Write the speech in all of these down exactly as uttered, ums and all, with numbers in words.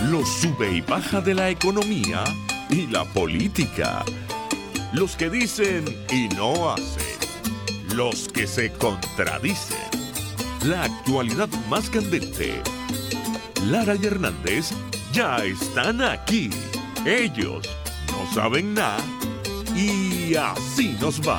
los sube y baja de la economía y la política, los que dicen y no hacen, los que se contradicen, la actualidad más candente. Lara y Hernández ya están aquí. Ellos no saben nada y así nos va.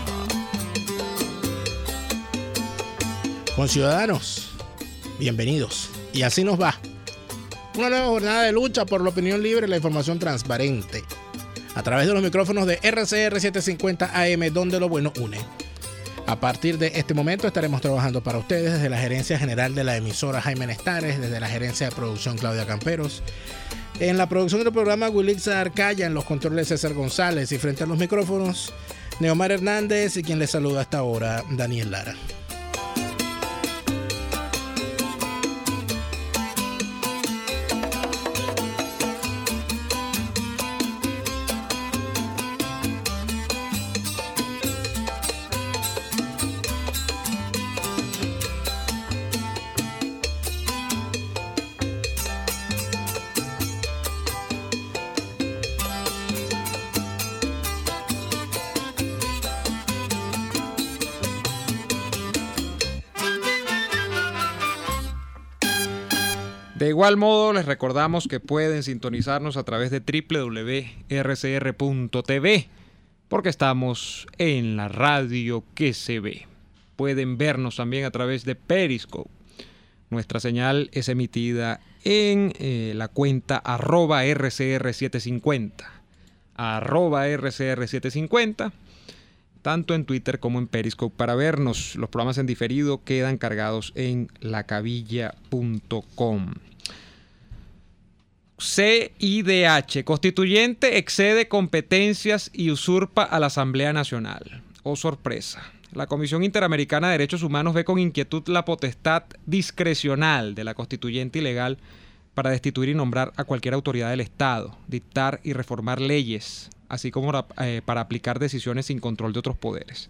Conciudadanos, bienvenidos. Y así nos va. Una nueva jornada de lucha por la opinión libre y la información transparente. A través de los micrófonos de R C R setecientos cincuenta A M, donde lo bueno une. A partir de este momento estaremos trabajando para ustedes desde la gerencia general de la emisora Jaime Nestares, desde la gerencia de producción Claudia Camperos, en la producción del programa Wilixa Arcaya, en los controles César González y frente a los micrófonos Neomar Hernández y quien les saluda hasta ahora, Daniel Lara. De igual modo, les recordamos que pueden sintonizarnos a través de doble u doble u doble u punto r c r punto t v, porque estamos en la radio que se ve. Pueden vernos también a través de Periscope. Nuestra señal es emitida en eh, la cuenta arroba R C R setecientos cincuenta. Arroba R C R setecientos cincuenta. Tanto en Twitter como en Periscope para vernos. Los programas en diferido quedan cargados en lacavilla punto com. C I D H, constituyente excede competencias y usurpa a la Asamblea Nacional. Oh, sorpresa. La Comisión Interamericana de Derechos Humanos ve con inquietud la potestad discrecional de la constituyente ilegal para destituir y nombrar a cualquier autoridad del Estado, dictar y reformar leyes, así como eh, para aplicar decisiones sin control de otros poderes.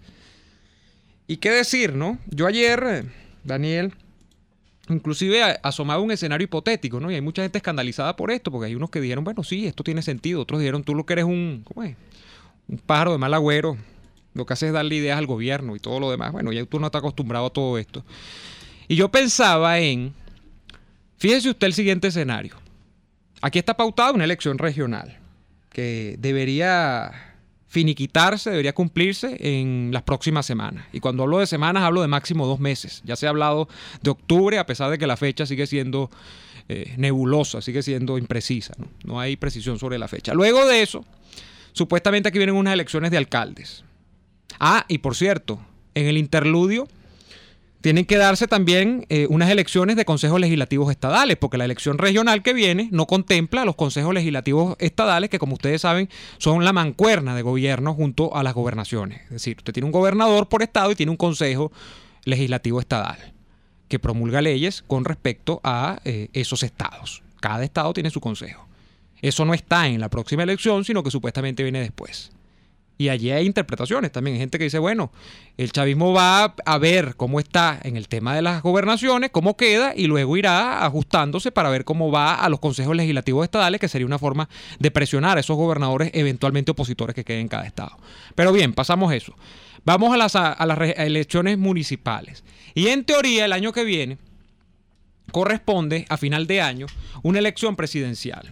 ¿Y qué decir, no? Yo ayer, eh, Daniel, inclusive a, asomaba un escenario hipotético, ¿no? Y hay mucha gente escandalizada por esto, porque hay unos que dijeron, bueno, sí, esto tiene sentido. Otros dijeron, tú lo que eres un, ¿cómo es? Un pájaro de mal agüero. Lo que haces es darle ideas al gobierno y todo lo demás. Bueno, ya tú no estás acostumbrado a todo esto. Y yo pensaba en, fíjese usted el siguiente escenario. Aquí está pautada una elección regional que debería finiquitarse, debería cumplirse en las próximas semanas. Y cuando hablo de semanas, hablo de máximo dos meses. Ya se ha hablado de octubre, a pesar de que la fecha sigue siendo eh, nebulosa, sigue siendo imprecisa, ¿no? No hay precisión sobre la fecha. Luego de eso, supuestamente aquí vienen unas elecciones de alcaldes. Ah, y por cierto, en el interludio tienen que darse también eh, unas elecciones de consejos legislativos estadales, porque la elección regional que viene no contempla los consejos legislativos estadales, que como ustedes saben son la mancuerna de gobierno junto a las gobernaciones. Es decir, usted tiene un gobernador por estado y tiene un consejo legislativo estadal que promulga leyes con respecto a eh, esos estados. Cada estado tiene su consejo. Eso no está en la próxima elección, sino que supuestamente viene después. Y allí hay interpretaciones también. Hay gente que dice, bueno, el chavismo va a ver cómo está en el tema de las gobernaciones, cómo queda, y luego irá ajustándose para ver cómo va a los consejos legislativos estadales, que sería una forma de presionar a esos gobernadores eventualmente opositores que queden en cada estado. Pero bien, pasamos eso. Vamos a las, a las elecciones municipales. Y en teoría, el año que viene corresponde, a final de año, una elección presidencial.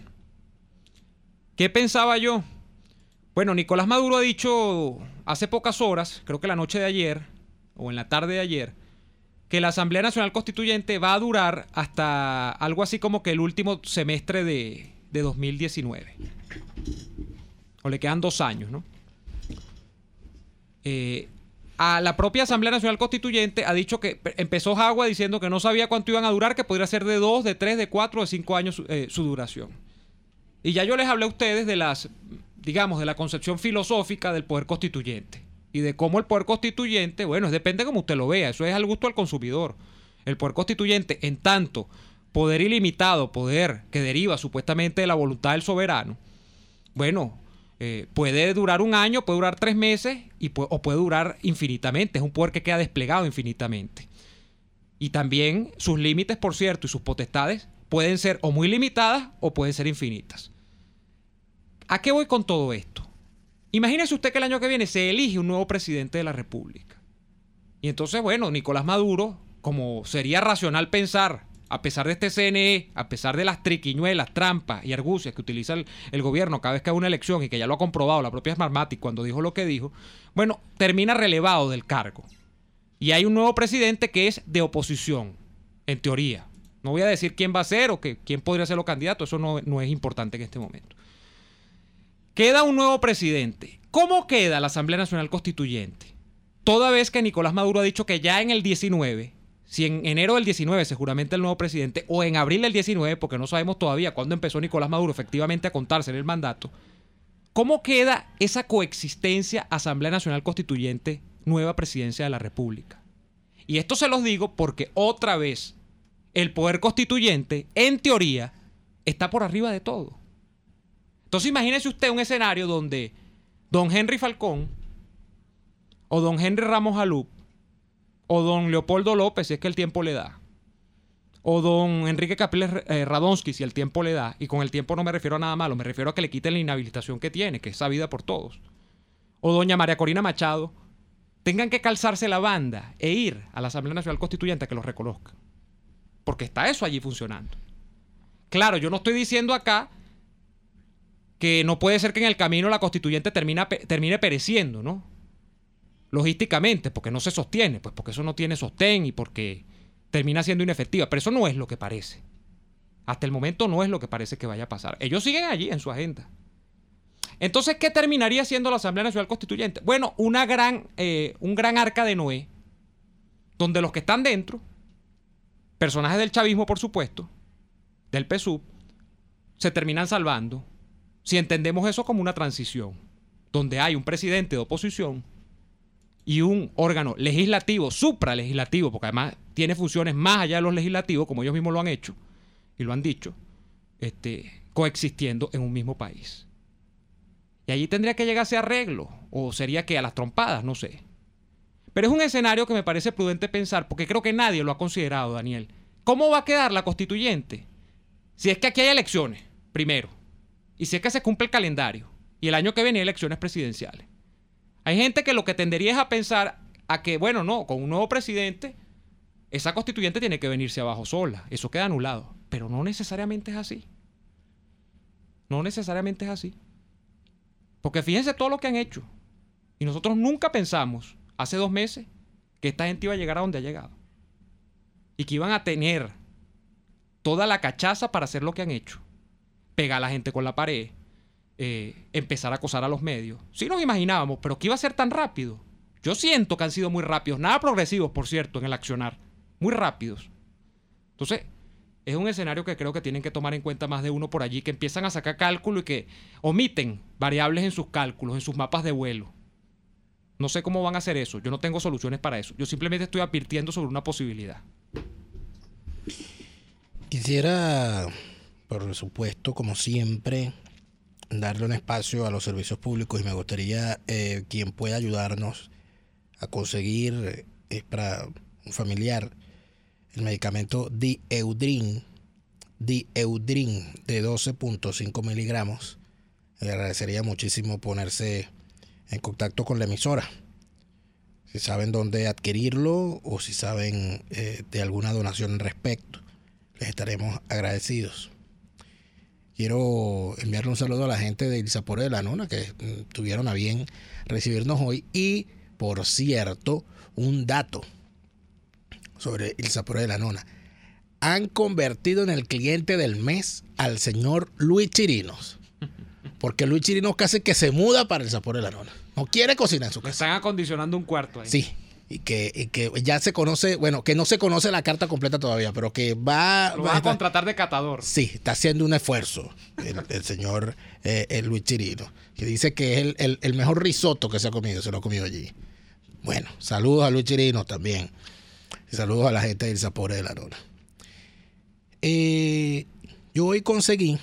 ¿Qué pensaba yo? Bueno, Nicolás Maduro ha dicho hace pocas horas, creo que la noche de ayer, o en la tarde de ayer, que la Asamblea Nacional Constituyente va a durar hasta algo así como que el último semestre de, de dos mil diecinueve. O le quedan dos años, ¿no? Eh, a la propia Asamblea Nacional Constituyente ha dicho que empezó Jagua diciendo que no sabía cuánto iban a durar, que podría ser de dos, de tres, de cuatro, de cinco años eh, su duración. Y ya yo les hablé a ustedes de las... digamos, de la concepción filosófica del poder constituyente y de cómo el poder constituyente, bueno, depende de cómo usted lo vea, eso es al gusto del consumidor. El poder constituyente, en tanto poder ilimitado, poder que deriva supuestamente de la voluntad del soberano, bueno, eh, puede durar un año, puede durar tres meses y pu- o puede durar infinitamente, es un poder que queda desplegado infinitamente. Y también sus límites, por cierto, y sus potestades pueden ser o muy limitadas o pueden ser infinitas. ¿A qué voy con todo esto? Imagínese usted que el año que viene se elige un nuevo presidente de la República. Y entonces, bueno, Nicolás Maduro, como sería racional pensar, a pesar de este C N E, a pesar de las triquiñuelas, trampas y argucias que utiliza el, el gobierno cada vez que hay una elección, y que ya lo ha comprobado la propia Smartmatic cuando dijo lo que dijo, bueno, termina relevado del cargo. Y hay un nuevo presidente que es de oposición, en teoría. No voy a decir quién va a ser o que, quién podría ser los candidatos, eso no, no es importante en este momento. Queda un nuevo presidente. ¿Cómo queda la Asamblea Nacional Constituyente? Toda vez que Nicolás Maduro ha dicho que ya en el diecinueve, si en enero del diecinueve se juramenta el nuevo presidente, o en abril del diecinueve, porque no sabemos todavía cuándo empezó Nicolás Maduro efectivamente a contarse en el mandato, ¿cómo queda esa coexistencia Asamblea Nacional Constituyente, nueva presidencia de la República? Y esto se los digo porque otra vez el poder constituyente, en teoría, está por arriba de todo. Entonces imagínese usted un escenario donde don Henry Falcón, o don Henry Ramos Alup, o don Leopoldo López, si es que el tiempo le da, o don Enrique Capriles eh, Radonsky, si el tiempo le da, y con el tiempo no me refiero a nada malo, me refiero a que le quiten la inhabilitación que tiene, que es sabida por todos, o doña María Corina Machado, tengan que calzarse la banda e ir a la Asamblea Nacional Constituyente a que los reconozcan. Porque está eso allí funcionando. Claro, yo no estoy diciendo acá que no puede ser que en el camino la constituyente termina, termine pereciendo, ¿no? Logísticamente, porque no se sostiene, pues porque eso no tiene sostén y porque termina siendo inefectiva. Pero eso no es lo que parece. Hasta el momento no es lo que parece que vaya a pasar. Ellos siguen allí en su agenda. Entonces, ¿qué terminaría siendo la Asamblea Nacional Constituyente? Bueno, una gran, eh, un gran arca de Noé, donde los que están dentro, personajes del chavismo, por supuesto, del P S U V, se terminan salvando, si entendemos eso como una transición, donde hay un presidente de oposición y un órgano legislativo, supralegislativo, porque además tiene funciones más allá de los legislativos, como ellos mismos lo han hecho y lo han dicho, este, coexistiendo en un mismo país. Y allí tendría que llegarse a arreglo, o sería que a las trompadas, no sé. Pero es un escenario que me parece prudente pensar, porque creo que nadie lo ha considerado, Daniel. ¿Cómo va a quedar la constituyente? Si es que aquí hay elecciones, primero, y si es que se cumple el calendario, y el año que viene hay elecciones presidenciales. Hay gente que lo que tendería es a pensar a que, bueno, no, con un nuevo presidente, esa constituyente tiene que venirse abajo sola, eso queda anulado. Pero no necesariamente es así. No necesariamente es así. Porque fíjense todo lo que han hecho. Y nosotros nunca pensamos, hace dos meses, que esta gente iba a llegar a donde ha llegado. Y que iban a tener toda la cachaza para hacer lo que han hecho. Pegar a la gente con la pared, eh, empezar a acosar a los medios. Sí nos imaginábamos, pero que iba a ser tan rápido. Yo siento que han sido muy rápidos. Nada progresivos, por cierto, en el accionar. Muy rápidos. Entonces, es un escenario que creo que tienen que tomar en cuenta más de uno por allí, que empiezan a sacar cálculo y que omiten variables en sus cálculos, en sus mapas de vuelo. No sé cómo van a hacer eso. Yo no tengo soluciones para eso. Yo simplemente estoy advirtiendo sobre una posibilidad. Quisiera, por supuesto, como siempre, darle un espacio a los servicios públicos y me gustaría eh, quien pueda ayudarnos a conseguir eh, para un familiar el medicamento Dieudrin, Dieudrin de doce punto cinco miligramos. Le agradecería muchísimo ponerse en contacto con la emisora. Si saben dónde adquirirlo o si saben eh, de alguna donación al respecto, les estaremos agradecidos. Quiero enviarle un saludo a la gente de Ilzapore de la Nona que mm, tuvieron a bien recibirnos hoy. Y, por cierto, un dato sobre Ilzapore de la Nona. Han convertido en el cliente del mes al señor Luis Chirinos. Porque Luis Chirinos casi que se muda para Ilzapore de la Nona. No quiere cocinar en su casa. Están acondicionando un cuarto ahí. Sí. Y que, y que ya se conoce, bueno, que no se conoce la carta completa todavía, pero que va... Lo va a contratar de catador. Sí, está haciendo un esfuerzo el, el señor eh, el Luis Chirino, que dice que es el, el, el mejor risotto que se ha comido, se lo ha comido allí. Bueno, saludos a Luis Chirino también. Y saludos a la gente de Ilzapore de la Nona. Eh, yo hoy conseguí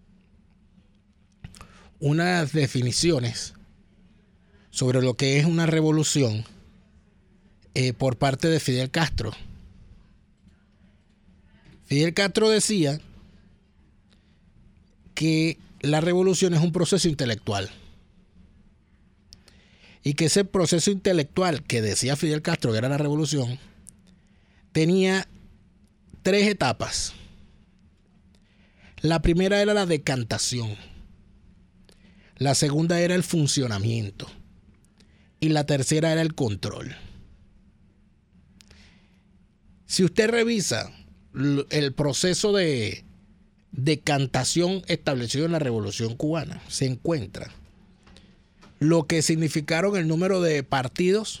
unas definiciones sobre lo que es una revolución Eh, por parte de Fidel Castro. Fidel Castro decía que la revolución es un proceso intelectual. Y que ese proceso intelectual que decía Fidel Castro que era la revolución, tenía tres etapas. La primera era la decantación. La segunda era el funcionamiento. Y la tercera era el control. Si usted revisa el proceso de decantación establecido en la Revolución Cubana, se encuentra lo que significaron el número de partidos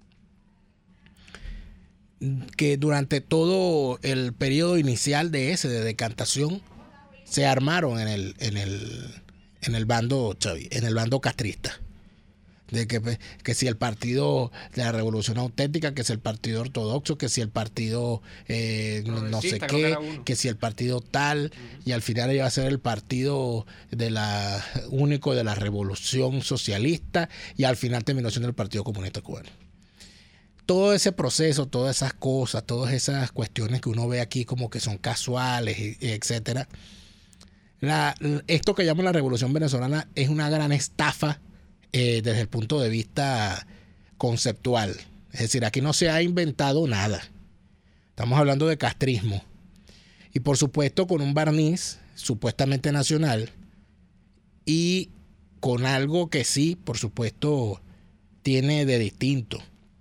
que durante todo el periodo inicial de ese, de decantación, se armaron en el, en el, en el bando chavi, en el bando castrista. De que, que si el partido de la Revolución Auténtica, que si el partido ortodoxo, que si el partido eh, no sé qué, que, que si el partido tal, uh-huh. Y al final iba a ser el partido de la único de la Revolución Socialista, y al final terminó siendo el Partido Comunista Cubano. Todo ese proceso, todas esas cosas, todas esas cuestiones que uno ve aquí como que son casuales, y, y etcétera. La, esto que llaman la Revolución Venezolana es una gran estafa. Eh, desde el punto de vista conceptual. Es decir, aquí no se ha inventado nada. Estamos hablando de castrismo. Y por supuesto con un barniz supuestamente nacional y con algo que sí, por supuesto, tiene de distinto,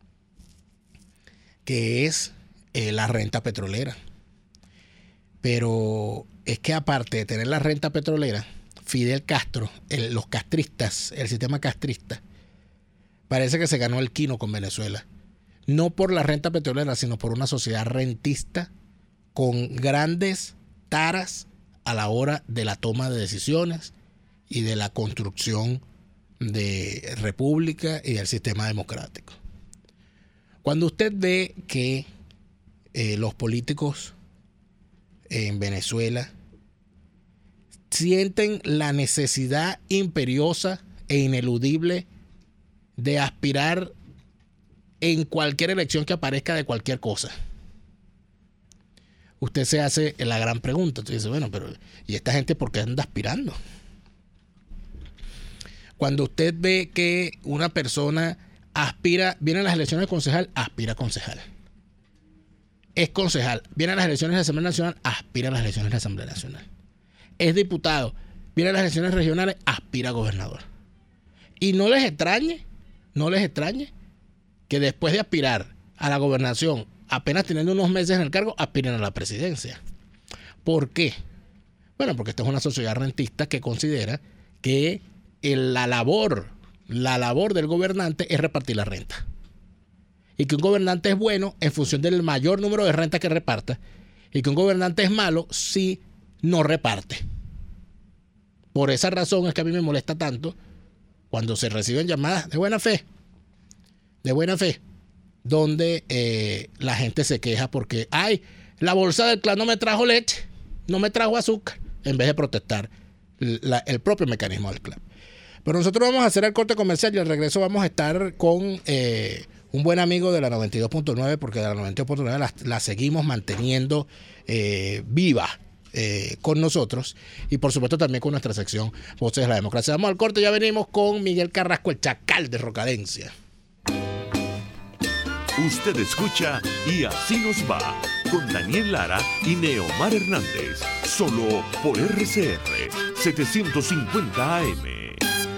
que es eh, la renta petrolera. Pero es que aparte de tener la renta petrolera, Fidel Castro, el, los castristas, el sistema castrista, parece que se ganó el quino con Venezuela. No por la renta petrolera, sino por una sociedad rentista con grandes taras a la hora de la toma de decisiones y de la construcción de república y del sistema democrático. Cuando usted ve que eh, los políticos en Venezuela sienten la necesidad imperiosa e ineludible de aspirar en cualquier elección que aparezca de cualquier cosa, usted se hace la gran pregunta. Usted dice, bueno, pero ¿y esta gente por qué anda aspirando? Cuando usted ve que una persona aspira, viene a las elecciones de concejal, aspira a concejal. Es concejal, viene a las elecciones de Asamblea Nacional, aspira a las elecciones de Asamblea Nacional. Es diputado, viene a las elecciones regionales, aspira a gobernador. Y no les extrañe, no les extrañe que después de aspirar a la gobernación, apenas teniendo unos meses en el cargo, aspiren a la presidencia. ¿Por qué? Bueno, porque esta es una sociedad rentista que considera que el, la labor, la labor del gobernante es repartir la renta. Y que un gobernante es bueno en función del mayor número de rentas que reparta, y que un gobernante es malo si no reparte. Por esa razón es que a mí me molesta tanto cuando se reciben llamadas de buena fe, de buena fe, donde eh, la gente se queja porque, ay, la bolsa del clan no me trajo leche, no me trajo azúcar, en vez de protestar la, el propio mecanismo del clan. Pero nosotros vamos a hacer el corte comercial y al regreso vamos a estar con eh, un buen amigo de la noventa y dos punto nueve, porque de la noventa y dos punto nueve la, la seguimos manteniendo eh, viva. Eh, con nosotros y por supuesto también con nuestra sección Voces de la Democracia. Vamos al corte, ya venimos con Miguel Carrasco, el chacal de Rocadencia. Usted escucha Y Así Nos Va con Daniel Lara y Neomar Hernández, solo por R C R setecientos cincuenta A M.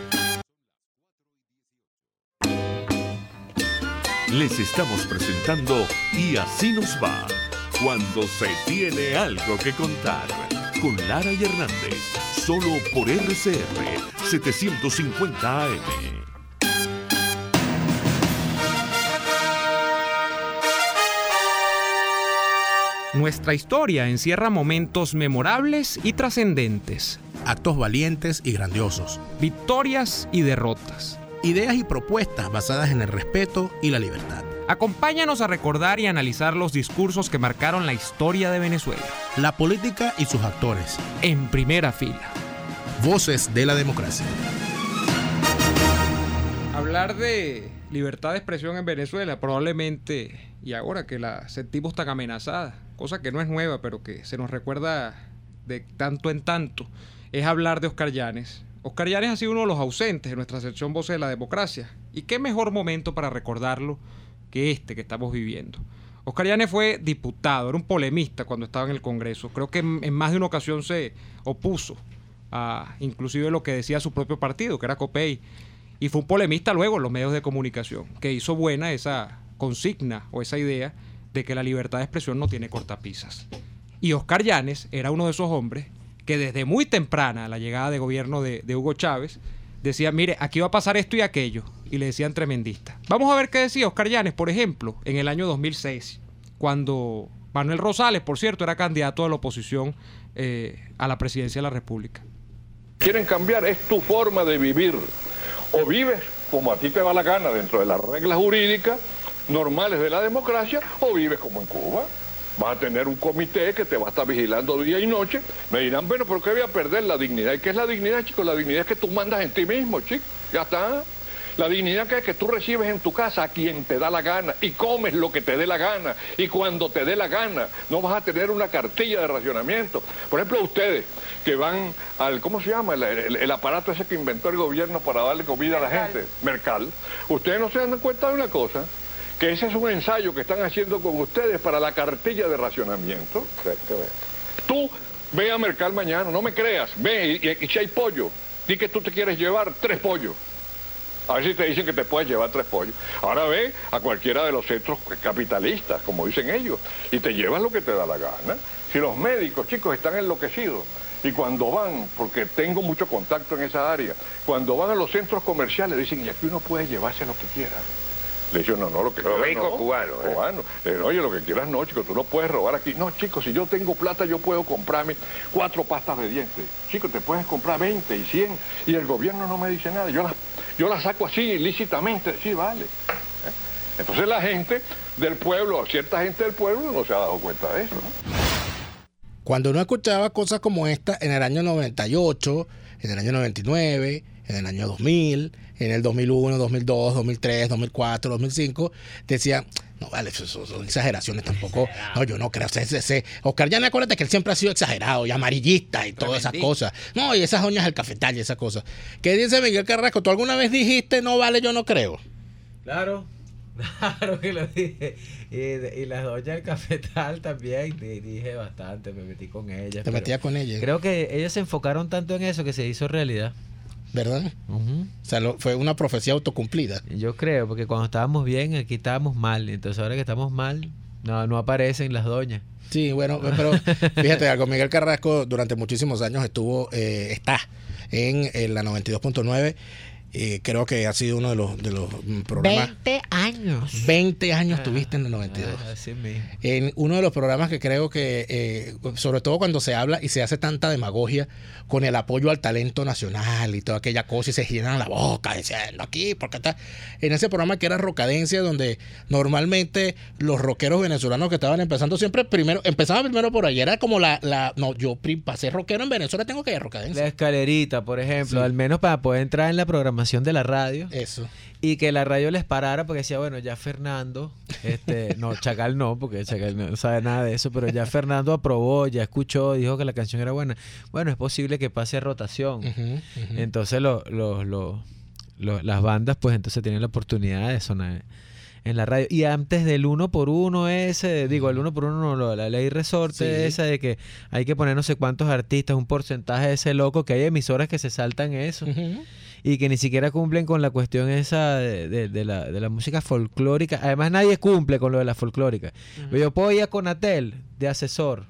Les estamos presentando Y Así Nos Va, cuando se tiene algo que contar, con Lara y Hernández, solo por R C R setecientos cincuenta A M. Nuestra historia encierra momentos memorables y trascendentes, actos valientes y grandiosos, victorias y derrotas, ideas y propuestas basadas en el respeto y la libertad. Acompáñanos a recordar y analizar los discursos que marcaron la historia de Venezuela. La política y sus actores. En primera fila. Voces de la Democracia. Hablar de libertad de expresión en Venezuela probablemente, y ahora que la sentimos tan amenazada, cosa que no es nueva, pero que se nos recuerda de tanto en tanto, es hablar de Oscar Llanes. Oscar Llanes ha sido uno de los ausentes de nuestra sección Voces de la Democracia. Y qué mejor momento para recordarlo que este que estamos viviendo. Oscar Llanes fue diputado, era un polemista cuando estaba en el Congreso. Creo que en, en más de una ocasión se opuso a inclusive lo que decía su propio partido, que era COPEI. Y fue un polemista luego en los medios de comunicación, que hizo buena esa consigna o esa idea de que la libertad de expresión no tiene cortapisas. Y Oscar Llanes era uno de esos hombres que desde muy temprana, la llegada de gobierno de, de Hugo Chávez, decía, mire, aquí va a pasar esto y aquello, y le decían tremendista. Vamos a ver qué decía Oscar Llanes, por ejemplo, en el año dos mil seis, cuando Manuel Rosales, por cierto, era candidato de la oposición eh, a la presidencia de la República. Quieren cambiar, es tu forma de vivir. O vives como a ti te va la gana dentro de las reglas jurídicas normales de la democracia, o vives como en Cuba. Vas a tener un comité que te va a estar vigilando día y noche. Me dirán, bueno, ¿por qué voy a perder la dignidad? ¿Y qué es la dignidad, chicos? La dignidad es que tú mandas en ti mismo, chicos. Ya está. La dignidad que es que tú recibes en tu casa a quien te da la gana y comes lo que te dé la gana y cuando te dé la gana. No vas a tener una cartilla de racionamiento. Por ejemplo, ustedes que van al, ¿cómo se llama? El, el, el aparato ese que inventó el gobierno para darle comida Mercal. a la gente. Mercal. Ustedes no se dan cuenta de una cosa, que ese es un ensayo que están haciendo con ustedes para la cartilla de racionamiento. Tú ve a Mercal mañana, no me creas, ve y, y, y si hay pollo, di que tú te quieres llevar tres pollos. A ver si te dicen que te puedes llevar tres pollos. Ahora ve a cualquiera de los centros capitalistas, como dicen ellos, y te llevas lo que te da la gana. Si los médicos, chicos, están enloquecidos, y cuando van, porque tengo mucho contacto en esa área, cuando van a los centros comerciales dicen, y aquí uno puede llevarse lo que quiera. Le dicen, no, no, lo que quieras Robico no. cubano. ¿eh? Cubano. Eh, oye, lo que quieras no, chicos, tú no puedes robar aquí. No, chicos, si yo tengo plata, yo puedo comprarme cuatro pastas de dientes. Chicos, te puedes comprar veinte y cien, y el gobierno no me dice nada. Yo las, yo las saco así, ilícitamente. Sí, vale. ¿Eh? Entonces la gente del pueblo, cierta gente del pueblo, no se ha dado cuenta de eso, ¿no? Cuando uno escuchaba cosas como esta en el año noventa y ocho, en el año noventa y nueve, en el año dos mil, en el dos mil uno, dos mil dos, dos mil tres, dos mil cuatro, dos mil cinco, decían, no vale, eso, eso son exageraciones tampoco. No, yo no creo. Ese, ese, Oscar Llanes, acuérdate que él siempre ha sido exagerado y amarillista y todas esas cosas. No, y esas doñas del cafetal y esas cosas. ¿Qué dice Miguel Carrasco? ¿Tú alguna vez dijiste, no vale, yo no creo? Claro, claro que lo dije. Y, y las doñas del cafetal también, dije bastante, me metí con ellas. Te metías con ellas. Creo que ellas se enfocaron tanto en eso que se hizo realidad. ¿Verdad? Uh-huh. O sea, lo, fue una profecía autocumplida. Yo creo, porque cuando estábamos bien, aquí estábamos mal. Entonces ahora que estamos mal, no, no aparecen las doñas. Sí, bueno, pero fíjate algo, Miguel Carrasco durante muchísimos años estuvo, eh, está en, en la noventa y dos punto nueve. Eh, creo que ha sido uno de los, de los programas. veinte años. veinte años ah, tuviste en el noventa y dos. Ah, así mismo. En uno de los programas que creo que, eh, sobre todo cuando se habla y se hace tanta demagogia con el apoyo al talento nacional y toda aquella cosa, y se llenan la boca diciendo aquí, porque está. En ese programa que era Rocadencia, donde normalmente los rockeros venezolanos que estaban empezando siempre primero, empezaban primero por ahí, era como la, la no, yo para ser rockero en Venezuela tengo que ir a Rocadencia. La escalerita, por ejemplo, Sí. al menos para poder entrar en la programación de la radio. Eso. Y que la radio les parara porque decía, bueno, ya Fernando, este, no, Chacal no, porque Chacal no sabe nada de eso, pero ya Fernando aprobó, ya escuchó, dijo que la canción era buena. Bueno, es posible que pase a rotación. Uh-huh, uh-huh. Entonces lo, lo, lo, lo, las bandas pues entonces tienen la oportunidad de sonar en la radio. Y antes del uno por uno ese, digo, el uno por uno, no, la ley resorte sí. esa de que hay que poner no sé cuántos artistas, un porcentaje de ese loco, que hay emisoras que se saltan eso. Uh-huh. Y que ni siquiera cumplen con la cuestión esa de, de, de, la, de la música folclórica. Además, nadie cumple con lo de la folclórica. Uh-huh. Yo puedo ir a Conatel de asesor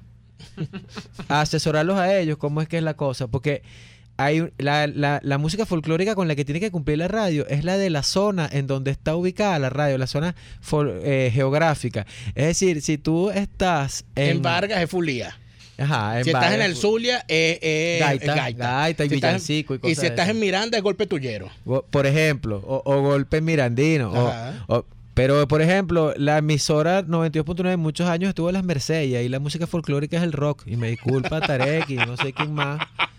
a asesorarlos a ellos cómo es que es la cosa. Porque hay la, la, la música folclórica con la que tiene que cumplir la radio es la de la zona en donde está ubicada la radio, la zona fol, eh, geográfica. Es decir, si tú estás en... En Vargas es Fulía. Ajá, si estás en el Zulia, eh, eh, gaita, es gaita. gaita y si villancico en, y cosas Y si estás en Miranda, es golpe tuyero. Por ejemplo, o, o golpe mirandino. O, o, pero, por ejemplo, la emisora noventa y dos punto nueve muchos años estuvo en Las Mercedes y ahí la música folclórica es el rock. Y me disculpa Tarek y no sé quién más.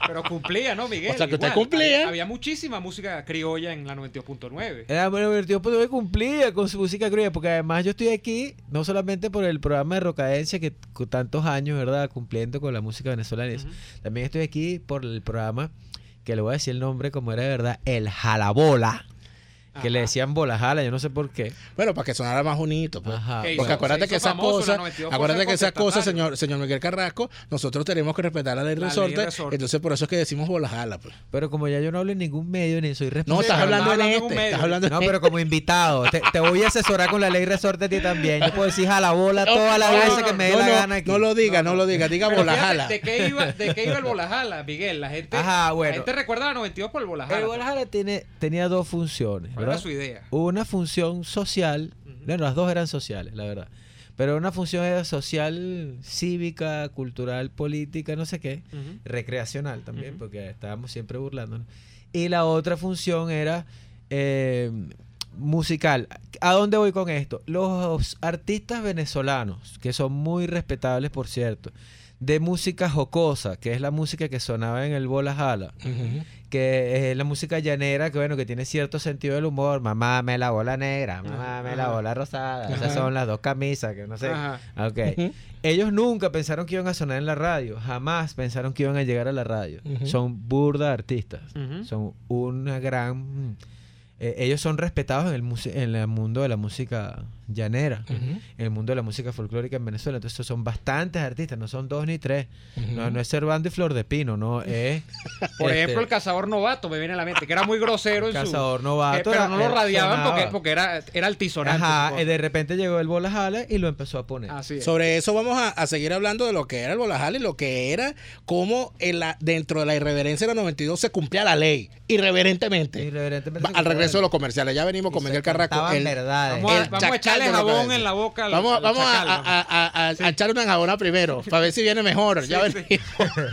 Pero cumplía, ¿no, Miguel? O sea, que usted Igual, cumplía. Había, había muchísima música criolla en la noventa y dos punto nueve. Era muy divertido porque cumplía con su música criolla, porque además yo estoy aquí no solamente por el programa de Rocadencia, que con tantos años, ¿verdad?, cumpliendo con la música venezolana, y eso. Ujú. También estoy aquí por el programa, que le voy a decir el nombre como era de verdad, El Jalabola. Que Ajá. le decían bola jala, yo no sé por qué. Bueno, para que sonara más bonito. Pues. Ajá. ¿Qué hizo? Porque acuérdate Se que hizo esas famoso en la cosas, noventa y dos por acuérdate ser que esas cosas, contestatario. señor, señor Miguel Carrasco, nosotros tenemos que respetar la ley La ley resorte, resorte. entonces por eso es que decimos bola jala, pues. Pero como ya yo no hablo en ningún medio, ni soy No, responsable. estás pero hablando estás en hablando en un este, medio. estás hablando en No, este. pero como invitado. Te, te voy a asesorar con la ley resorte a ti también. Yo puedo decir jalabola No, todas las no, veces no, que me dé no, la no, gana aquí. No lo diga, no, No, no. lo diga, diga Pero bola fíjate, jala. ¿De qué iba, de qué iba el Bolajala, Miguel? La gente, Ajá, bueno. la gente recuerda la noventa y dos por el Bolajala. El bola jala tiene, tenía dos funciones, ¿Cuál era ¿verdad? su idea? Una función social. Bueno, las dos eran sociales, la verdad. Pero una función era social, cívica, cultural, política, no sé qué. Ujú. Recreacional también, Ujú. porque estábamos siempre burlándonos. Y la otra función era eh, musical. ¿A dónde voy con esto? Los artistas venezolanos, que son muy respetables, por cierto, de música jocosa, que es la música que sonaba en el Bola Jala, Ujú. que es la música llanera, que bueno, que tiene cierto sentido del humor. Mamá me la bola negra, mamá me la Ajá. bola rosada. Ajá. Esas son las dos camisas, que no sé. Ajá. Ok. Ujú. Ellos nunca pensaron que iban a sonar en la radio, jamás pensaron que iban a llegar a la radio. Ujú. Son burda artistas, Ujú. son una gran... eh, ellos son respetados en el, mus- en el mundo de la música llanera, Ujú. en el mundo de la música folclórica en Venezuela. Entonces son bastantes artistas, no son dos ni tres. Ujú. No, no es Servando y Flor de Pino, no es... Por este, ejemplo, el cazador novato me viene a la mente, que era muy grosero en su... Cazador que- Novato. pero era- no lo era- radiaban sonaba. porque, porque era, era altisonante. Ajá, su y cosa. de repente llegó el Bola Jala y lo empezó a poner. Así es. Sobre eso vamos a, a seguir hablando de lo que era el Bolajal y lo que era cómo en la, dentro de la irreverencia de la noventa y dos se cumplía la ley, irreverentemente. Irreverentemente Va- Al regreso de los comerciales, ya venimos con Y se Miguel Carrasco. cantaban el- verdades. Vamos a, el vamos a chacal echarle de la jabón cabeza. en la boca al, Vamos, al vamos a, chacal, a- vamos. a- a- a- a echar una enjabona primero, para ver si viene mejor. ya Sí, venimos.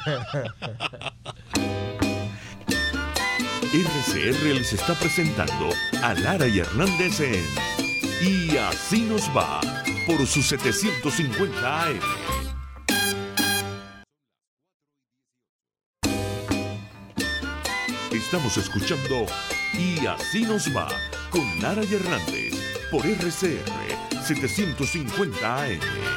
R C R les está presentando a Lara y Hernández en Y Así Nos Va por sus setecientos cincuenta A M. Estamos escuchando Y Así Nos Va con Lara y Hernández por R C R setecientos cincuenta A M.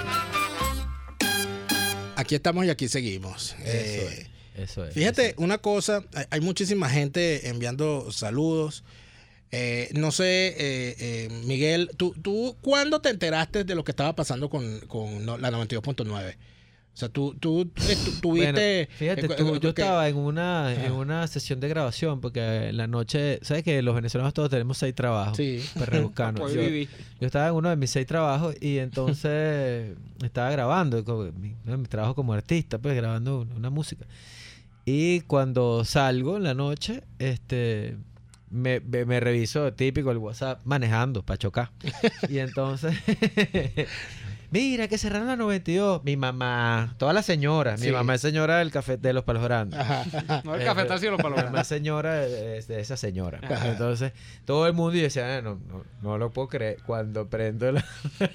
Aquí estamos y aquí seguimos. Eso Eh, es, eso es. Fíjate, eso es. una cosa, hay, hay muchísima gente enviando saludos. Eh, no sé, eh, eh, Miguel, ¿tú, ¿tú cuándo te enteraste de lo que estaba pasando con, con no- la noventa y dos punto nueve? O sea, tú, tú, eh, tú- tuviste... Bueno, fíjate, eh, tú, eh, yo que- estaba en una, en Ajá. una sesión de grabación porque en la noche, ¿sabes que los venezolanos todos tenemos seis trabajos? Sí. Perrebuscanos. Pues Yo, viví. yo estaba en uno de mis seis trabajos y entonces estaba grabando, como mi, no, mi trabajo como artista, pues grabando una, una música. Y cuando salgo en la noche, este... Me, me, me reviso típico el WhatsApp manejando para chocar. Y entonces, mira que cerraron la noventa y dos. Mi mamá, toda la señora, Sí. mi mamá es señora del café de los Palos Grandes. Ajá, ajá. No, el Eh, cafetazo y los Mi mamá palomas. es señora es de esa señora. Ajá. Entonces, todo el mundo y decía, "Ah, no, no, no lo puedo creer. Cuando prendo la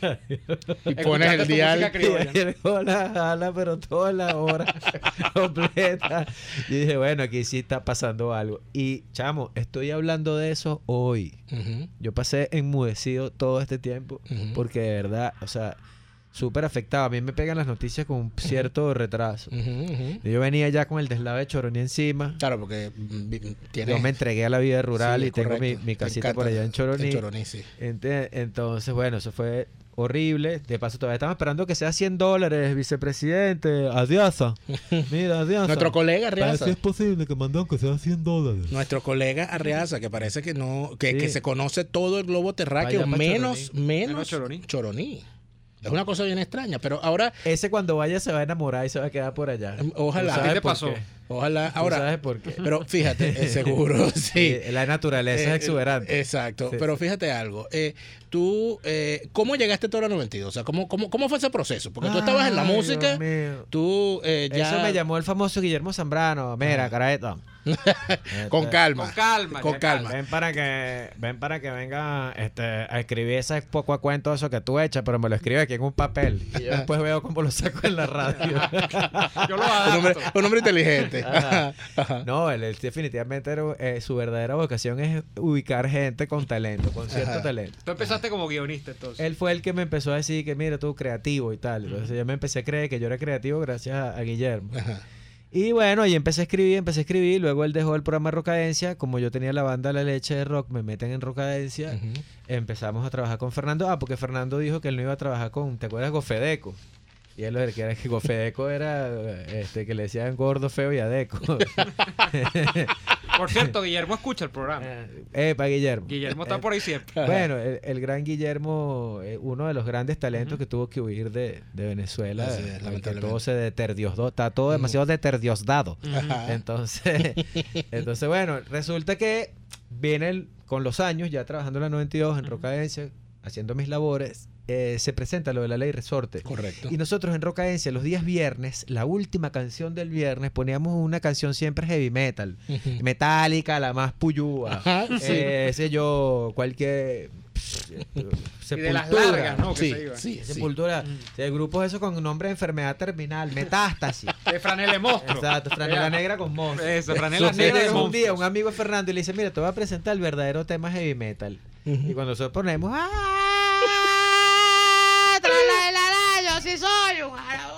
Y pones el dial. criolla. y el Bola Jala, pero toda la hora completa. Y dije, bueno, aquí sí está pasando algo. Y, chamo, estoy hablando de eso hoy. Ujú, Yo pasé enmudecido todo este tiempo ujú, porque de verdad, o sea, súper afectado. A mí me pegan las noticias con un cierto retraso. ujú, ujú. Yo venía ya con el deslave de Choroní encima. Claro, porque mm, vi- tienes... Yo me entregué a la vida rural Sí, y tengo mi, correcto. mi Te casita por encanta allá en Choroní. En Choroní, sí. Ente- Entonces, bueno, eso fue horrible. De paso, todavía estamos esperando que sea cien dólares, vicepresidente. Adiasa. Mira, adiasa. Nuestro colega Para ver Arriaza. si es posible que manden que sea cien dólares. Nuestro colega Arriaza, que parece que no, que, Sí. que se conoce todo el globo terráqueo, Vaya pa' menos, Choroní. menos Menos Choroní. Choroní. Es una cosa bien extraña, pero ahora, Ese cuando vaya se va a enamorar y se va a quedar por allá. Em, ¿Tú ojalá. sabes ¿Qué te por pasó? qué? ojalá, ¿Tú ahora, sabes por qué? pero fíjate, eh, seguro, sí. Eh, la naturaleza Eh, es exuberante. Exacto, Sí, pero sí. fíjate algo. eh, tú, eh, ¿cómo llegaste tú a la noventa y dos? O sea, ¿cómo, cómo, cómo fue ese proceso? Porque tú estabas en la Ay, música, Dios mío. tú eh, ya... Eso me llamó el famoso Guillermo Zambrano. Mira, Ajá. carajo, Con calma. Con calma. Con que- calma. Ven para que ven para que venga este, a escribir ese poco a cuento eso que tú echas, pero me lo escribe aquí en un papel. Y yo después veo cómo lo saco en la radio. Yo lo Un adapto. hombre, un hombre inteligente. Ajá. Ajá. No, él, él definitivamente era, eh, su verdadera vocación es ubicar gente con talento, con cierto Ajá. talento. Tú empezaste como guionista entonces. Él fue el que me empezó a decir que mira tú creativo y tal. Entonces yo me empecé a creer que yo era creativo gracias a, a Guillermo. Ajá. Y bueno, ahí empecé a escribir, empecé a escribir. Luego él dejó el programa Rocadencia. Como yo tenía la banda La Leche de Rock, me meten en Rocadencia. Ujú. Empezamos a trabajar con Fernando. Ah, porque Fernando dijo que él no iba a trabajar con, ¿te acuerdas? Gofedeco. Y él lo que era que Gofedeco era este que le decían gordo, feo y adeco. Por cierto, Guillermo escucha el programa. eh, para Guillermo. Guillermo está por ahí siempre. Bueno, el, el gran Guillermo, eh, uno de los grandes talentos que tuvo que huir de, de Venezuela, Así es, eh, que lamentablemente. todo se deterdiosdó, está todo demasiado deterdiosdado. Ajá. Entonces, entonces, bueno, resulta que viene el- con los años, ya trabajando en la noventa y dos en Rocadencia, haciendo mis labores, eh, se presenta lo de la ley resorte. Correcto. Y nosotros en Rocadencia, los días viernes, la última canción del viernes, poníamos una canción siempre heavy metal. Ujú. Metallica, la más puyúa. Ajá, sí. Eh, sé yo, cualquier... Y de las largas, ¿no? Que Sí, se iban. sí, sí. Sepultura. De grupos esos con nombre de enfermedad terminal, metástasis. De franela de monstruo. Exacto, franela Vea. negra con monstruo. Eso, franela Entonces, negra de un monstruos. día un amigo de Fernando y le dice, mira, te voy a presentar el verdadero tema heavy metal. Ujú. Y cuando nosotros ponemos, ¡ah! tra, la, la, la, yo sí soy un árabe".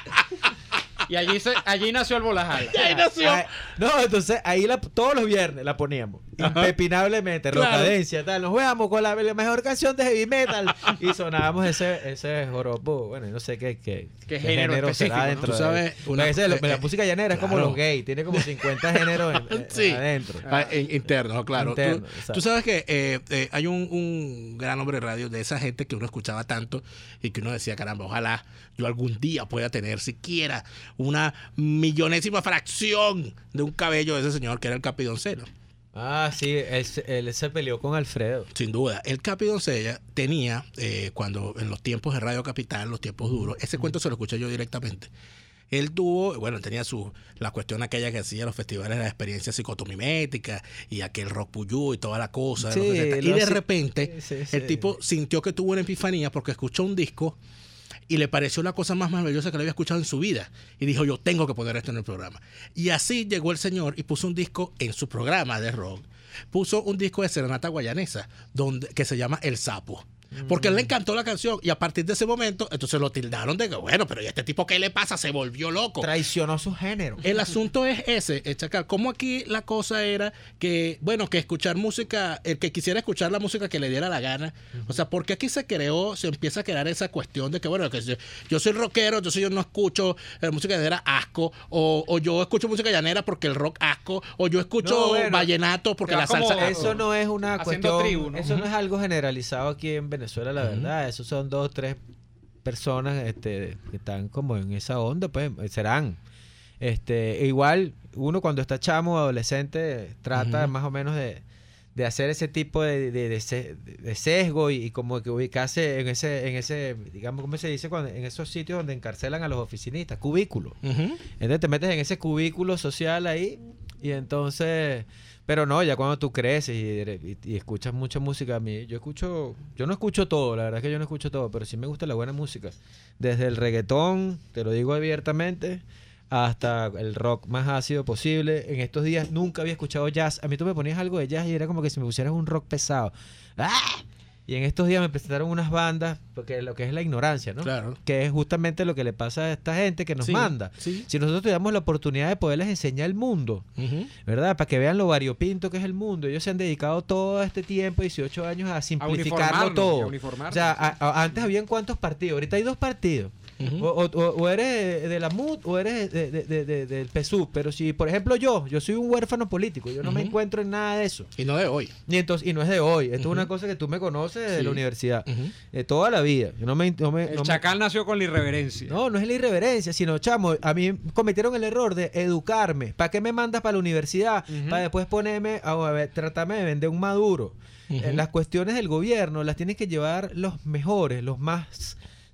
Y allí, se, allí nació el Bolajala. Ahí nació. Ah, no, entonces ahí la- todos los viernes la poníamos. Impepinablemente, Claro. Rocadencia, tal. Nos veamos con la, la mejor canción de heavy metal. Y sonábamos ese, ese joropo. Bueno, yo no sé qué, qué, Qué género específico, será ¿no? dentro Tú de- sabes, Porque una- ese- lo- eh, la eh, música llanera es como claro. los gays. Tiene como cincuenta géneros en- en- Sí. adentro. Ah, en- interno, claro. Interno, tú, exacto. tú sabes que eh, eh, hay un, un gran hombre de radio de esa gente que uno escuchaba tanto y que uno decía, caramba, ojalá yo algún día pueda tener siquiera una millonésima fracción de un cabello de ese señor que era el Capi Doncella. Ah, sí, él, se- él se peleó con Alfredo. Sin duda, el Capi Doncella tenía, eh, cuando en los tiempos de Radio Capital, los tiempos duros, ese cuento se lo escuché yo directamente. Él tuvo, bueno, tenía su, la cuestión aquella que hacía los festivales de la experiencia psicotomimética y aquel rock puyú y toda la cosa. de Sí, los sesenta. Y lo de hace- repente, sí, sí. el tipo sintió que tuvo una epifanía porque escuchó un disco y le pareció la cosa más maravillosa que le había escuchado en su vida. Y dijo, yo tengo que poner esto en el programa. Y así llegó el señor y puso un disco en su programa de rock. Puso un disco de serenata guayanesa donde, que se llama El Sapo. Porque a él le encantó la canción y a partir de ese momento, entonces lo tildaron de que, bueno, pero ¿y a este tipo qué le pasa? Se volvió loco. Traicionó su género. El asunto es ese, eh, Chacal. Como aquí la cosa era que, bueno, que escuchar música, el que quisiera escuchar la música que le diera la gana. O sea, porque aquí se creó, se empieza a crear esa cuestión de que, bueno, que yo, yo soy rockero, entonces yo no escucho eh, música llanera asco, o, o yo escucho música llanera porque el rock asco, o yo escucho No, bueno, vallenato porque te la vas como- salsa Eso no es una Haciendo cuestión, tribu, ¿no? eso no es algo generalizado aquí en Venezuela, la verdad. Eso son dos, tres personas este, que están como en esa onda, pues serán. Este, e igual, uno cuando está chamo, adolescente, trata Ujú. más o menos de, de hacer ese tipo de, de, de se- de sesgo y, y como que ubicarse en ese, en ese, digamos, ¿cómo se dice? Cuando, en esos sitios donde encarcelan a los oficinistas, cubículos. Ujú. Entonces te metes en ese cubículo social ahí y entonces... Pero no, ya cuando tú creces y, y- y escuchas mucha música, a mí, yo escucho, yo no escucho todo, la verdad es que yo no escucho todo, pero sí me gusta la buena música. Desde el reggaetón, te lo digo abiertamente, hasta el rock más ácido posible. En estos días nunca había escuchado jazz. A mí tú me ponías algo de jazz y era como que si me pusieras un rock pesado. ¡Ah! Y en estos días me presentaron unas bandas, porque lo que es la ignorancia, ¿no? Claro. Que es justamente lo que le pasa a esta gente que nos Sí, manda. sí. Si nosotros tuviéramos la oportunidad de poderles enseñar el mundo, Ujú. ¿verdad? Para que vean lo variopinto que es el mundo. Ellos se han dedicado todo este tiempo, dieciocho años, a simplificarlo uniformarnos, y a todo. uniformarnos, O sea, sí. a- a- antes habían cuántos partidos, ahorita hay dos partidos. Ujú. o, o- o eres de la M U D o eres de- de- de- de- del P S U V. Pero si, por ejemplo, yo, yo soy un huérfano político, yo no me Ujú. encuentro en nada de eso. Y no de hoy. Y, entonces, y no es de hoy, esto Ujú. es una cosa que tú me conoces desde Sí. la universidad, Ujú. de toda la vida. Yo no me... No me- El no me- chacal nació con la irreverencia. no, no es la irreverencia, sino, chamo, a mí cometieron el error de educarme. ¿Para qué me mandas para la universidad? Ujú. Para después ponerme, a, a ver, tratarme de vender un maduro. Ujú. Eh, las cuestiones del gobierno las tienen que llevar los mejores, los más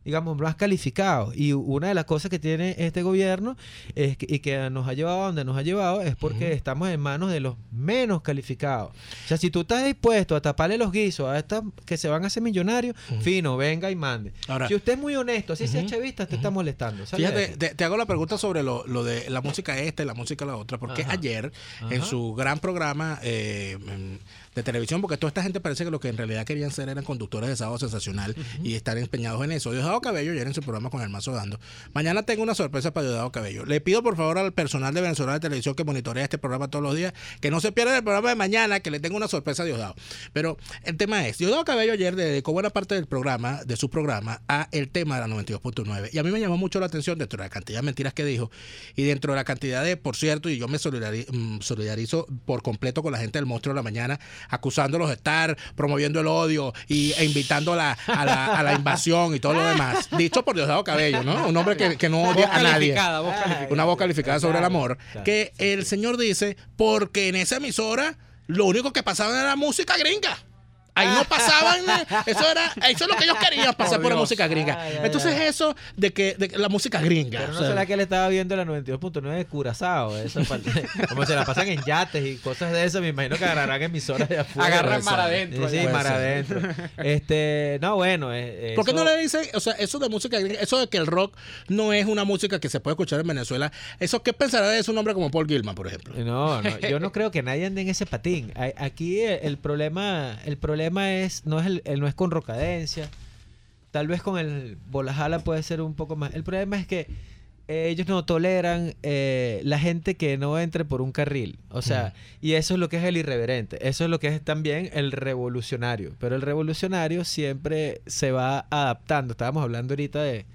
digamos, más calificados. Y una de las cosas que tiene este gobierno es que, y que nos ha llevado a donde nos ha llevado es porque uh-huh. estamos en manos de los menos calificados. O sea, si tú estás dispuesto a taparle los guisos a estas que se van a hacer millonarios, uh-huh. fino, venga y mande. Ahora, si usted es muy honesto, así uh-huh. sea chavista, te uh-huh. está molestando. Fíjate, te, te hago la pregunta sobre lo, lo de la música esta y la música la otra, porque Ajá. ayer, Ajá. en su gran programa eh, de televisión, porque toda esta gente parece que lo que en realidad querían ser eran conductores de Sábado Sensacional uh-huh. y estar empeñados en eso. Diosdado Cabello ayer en su programa con el Mazo Dando. Mañana tengo una sorpresa para Diosdado Cabello. Le pido por favor al personal de Venezuela de Televisión que monitorea este programa todos los días, que no se pierda el programa de mañana, que le tengo una sorpresa a Diosdado. Pero el tema es, Diosdado Cabello ayer dedicó buena parte del programa, de su programa, a el tema de la noventa y dos punto nueve. Y a mí me llamó mucho la atención dentro de la cantidad de mentiras que dijo y dentro de la cantidad de, por cierto, y yo me solidarizo, solidarizo por completo con la gente del Monstruo de la Mañana, acusándolos de estar promoviendo el odio y, e invitando a la, a, la, a la invasión y todo lo demás. Dicho por Diosdado Cabello, ¿no? Un hombre que, que no odia a nadie. Voz calificada. Una voz calificada sobre el amor. Que el señor dice, porque en esa emisora lo único que pasaba era música gringa. Ahí no pasaban, eso era, eso es lo que ellos querían, pasar oh, por la música gringa. Ay, ay, Entonces ay. eso de que de la música gringa. Pero no o sea, será que él estaba viendo la noventa y dos punto nueve de Curazao, esa parte, como se la pasan en yates y cosas de eso, me imagino que agarrarán emisoras de afuera. Agarran mar adentro. Sí, sí mar adentro. Este, no, bueno, eh, ¿por qué eso... no le dicen, o sea, eso de música gringa, eso de que el rock no es una música que se puede escuchar en Venezuela, eso qué pensará de un hombre como Paul Gilman, por ejemplo? No, no, yo no creo que nadie ande en ese patín. Aquí el problema, el problema es no es El, el no es con Rocadencia, tal vez con el Bolajala puede ser un poco más. El problema es que eh, ellos no toleran eh, la gente que no entre por un carril, o sea, mm. y eso es lo que es el irreverente, eso es lo que es también el revolucionario, pero el revolucionario siempre se va adaptando. Estábamos hablando ahorita de,